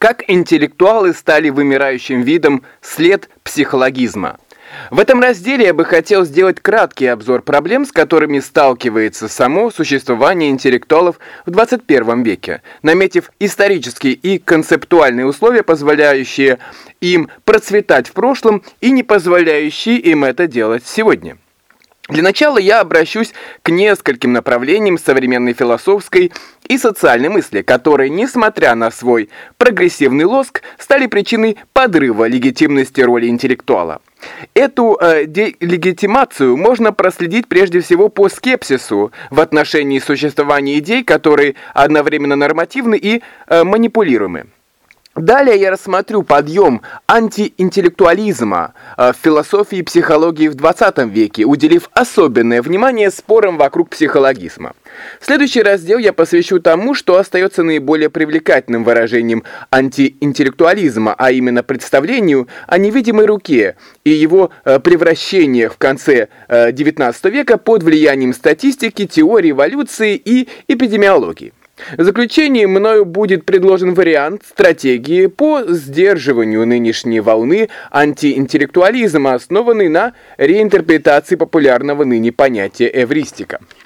Как интеллектуалы стали вымирающим видом, след психологизма. В этом разделе я бы хотел сделать краткий обзор проблем, с которыми сталкивается само существование интеллектуалов в 21 веке, наметив исторические и концептуальные условия, позволяющие им процветать в прошлом и не позволяющие им это делать сегодня. Для начала я обращусь к нескольким направлениям современной философской и социальной мысли, которые, несмотря на свой прогрессивный лоск, стали причиной подрыва легитимности роли интеллектуала. Эту делегитимацию можно проследить прежде всего по скепсису в отношении существования идей, которые одновременно нормативны и манипулируемы. Далее я рассмотрю подъем антиинтеллектуализма в философии и психологии в 20 веке, уделив особенное внимание спорам вокруг психологизма. Следующий раздел я посвящу тому, что остается наиболее привлекательным выражением антиинтеллектуализма, а именно представлению о невидимой руке и его превращениях в конце XIX века под влиянием статистики, теории эволюции и эпидемиологии. В заключение мною будет предложен вариант стратегии по сдерживанию нынешней волны антиинтеллектуализма, основанный на реинтерпретации популярного ныне понятия эвристика.